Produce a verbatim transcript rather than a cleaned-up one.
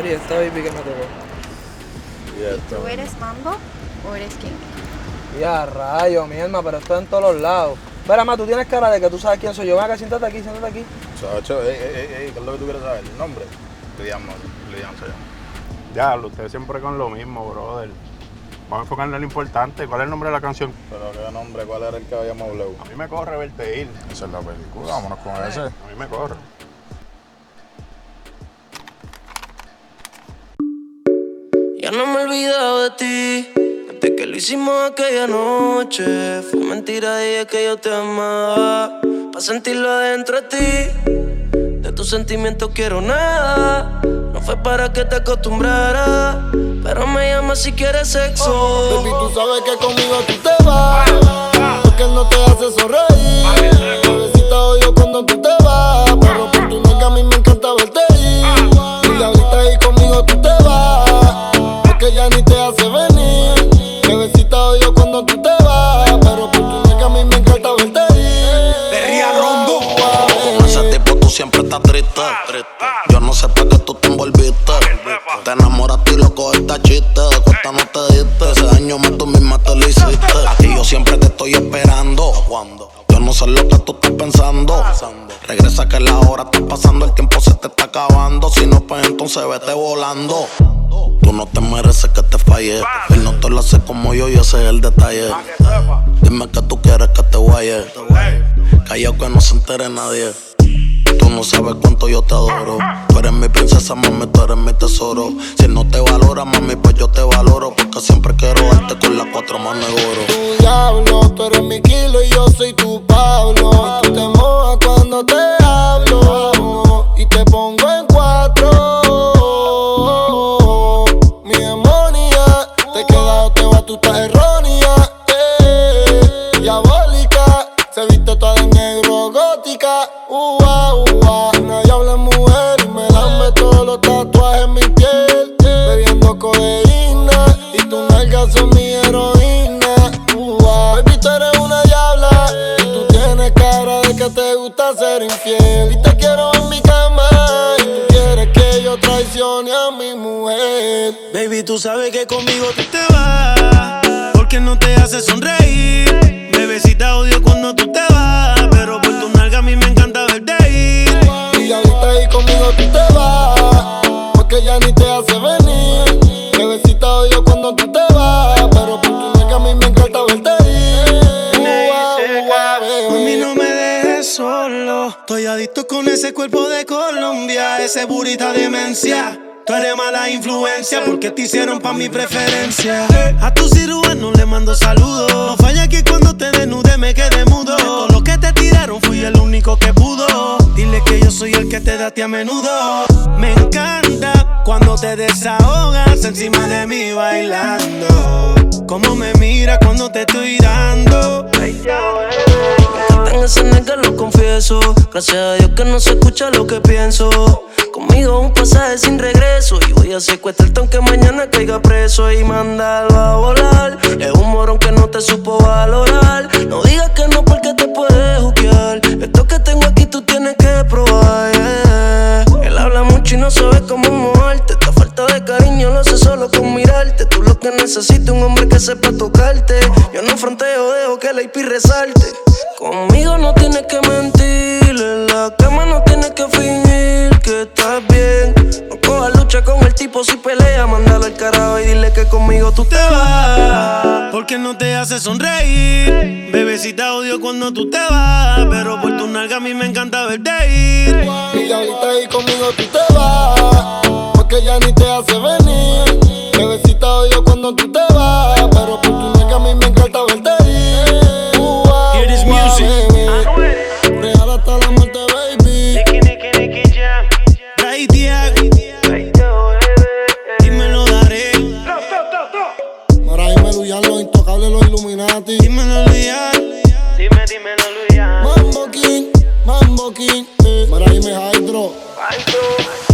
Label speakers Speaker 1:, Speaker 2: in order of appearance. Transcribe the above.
Speaker 1: y esta baby que me tocó.
Speaker 2: ¿Y esto?
Speaker 3: ¿Tú eres mambo o eres king?
Speaker 1: Ya, rayo, mi alma, pero esto en todos los lados. Espera, ma, tú tienes cara de que tú sabes quién soy yo. Ven acá, siéntate aquí, siéntate aquí.
Speaker 2: Chacho, ey, ey, ey, ey, ¿qué es lo que tú quieres saber? ¿El nombre? Liam, Liam se llama.
Speaker 4: Diablo, ustedes siempre con lo mismo, brother. Vamos a enfocarnos en lo importante. ¿Cuál es el nombre de la canción?
Speaker 2: Pero qué nombre, ¿cuál era el que habíamos hablado?
Speaker 4: A mí me corre verte ir.
Speaker 2: Esa es la película, vámonos con ese.
Speaker 4: A mí me corre.
Speaker 5: Ya no me he olvidado de ti, desde que lo hicimos aquella noche. Fue mentira, dije que yo te amaba, pa' sentirlo adentro de ti. De tus sentimientos quiero nada, no fue para que te acostumbraras, pero me llamas si quieres sexo.
Speaker 6: Baby, tú sabes que conmigo tú te vas, porque él no te hace sonreír. Bebecita odio cuando tú te vas, pero por tu nalga a mí me encanta verte ir. Y ahorita ahí conmigo tú te vas, porque ya ni te hace venir. Bebecita odio cuando tú te vas, pero por tu nalga a mí me encanta verte ir.
Speaker 7: Perría Rondo.
Speaker 5: Con ese tipo tú siempre estás triste. Yo no sé para qué tú te envolviste. Te enamoraste y loco esta chiste. De cuesta no te diste. Ese daño más tú misma te lo hiciste. A ti yo siempre te estoy esperando. Yo no sé lo que tú estás pensando. Regresa que la hora está pasando. El tiempo se te está acabando. Si no, pues entonces vete volando. Tú no te mereces que te falle. Él no te lo hace como yo y ese es el detalle. Dime que tú quieres que te guaye. Callao que no se entere nadie. Tú no sabes cuánto yo te adoro. Tú eres mi princesa, mami, tú eres mi tesoro. Si él no te valora, mami, pues yo te valoro. Porque siempre quiero darte con las cuatro manos de oro.
Speaker 6: Tu diablo, tú eres mi kilo y yo soy tu Pablo. Y tú te mojas cuando te hablo y te pongo en cuatro. Mi demonia, te queda o te va, tú estás errónea. Eh, diabólica, se viste toda de negro, gótica. Ua, ua, nadie habla mujer y me lambe todos los tatuajes en mi piel. Bebiendo codeína y tus nalgas son mi heroína. Ua, baby, tú eres una diabla y tú tienes cara de que te gusta ser infiel. Y te quiero en mi cama y tú quieres que yo traicione a mi mujer.
Speaker 5: Baby, tú sabes que conmigo tú te vas, porque no te hace sonreír. Bebecita odio cuando tú te vas, pero por tu nalga a mí me encanta verte ir.
Speaker 6: Y ahorita ahí conmigo tú te vas, porque ya ni te hace venir. Bebecita odio cuando tú te vas, pero por tu nalga a mí me encanta verte ir. Ua, ua, bebé.
Speaker 5: Mami, no me dejes solo, estoy adicto con ese cuerpo de Colombia, ese burita demencia. Tú eres mala influencia porque te hicieron pa' mi preferencia. A tu cirujano le mando saludos. No falla que cuando te desnude me quedé mudo. De todo lo que te tiraron fui el único que pudo. Dile que yo soy el que te da a ti a menudo. Me encanta cuando te desahogas encima de mí bailando. Cómo me mira cuando te estoy dando. En ese nega lo confieso. Gracias a Dios que no se escucha lo que pienso. Conmigo un pasaje sin regreso. Y voy a secuestrarte aunque mañana caiga preso. Y mandarlo a volar. Es un morón que no te supo valorar. No digas que no porque te puedes juquear. Esto que tengo aquí tú tienes que probar, yeah. Él habla mucho y no sabe cómo moverte. Esta falta de cariño lo hace solo con mirarte. Tú lo que necesitas un hombre que sepa tocarte. Yo no fronteo, dejo que la I P resalte. Conmigo no tienes que mentir. En la cama no tienes que fingir que estás bien. No cojas lucha con el tipo si pelea. Mándalo al carajo y dile que conmigo tú te vas, porque no te hace sonreír. Bebecita odio cuando tú te vas, pero por tu nalga a mí me encanta verte ir.
Speaker 6: Y ahorita ahí conmigo tú te vas, porque ya ni te hace venir. Bebecita odio cuando tú te vas, pero por tu nalga a mí me encanta verte ir. Ua,
Speaker 5: Hear this
Speaker 6: ua,
Speaker 5: music.
Speaker 6: baby. Real hasta la muerte, baby.
Speaker 5: Dímelo, daré.
Speaker 6: Mara y Meluyan, los intocables, los Illuminati.
Speaker 5: Dímelo, Luyan. Dime, dímelo, Luyan.
Speaker 6: Mambo King, Mambo King. Eh. Mara y me Hydro.
Speaker 5: Hydro.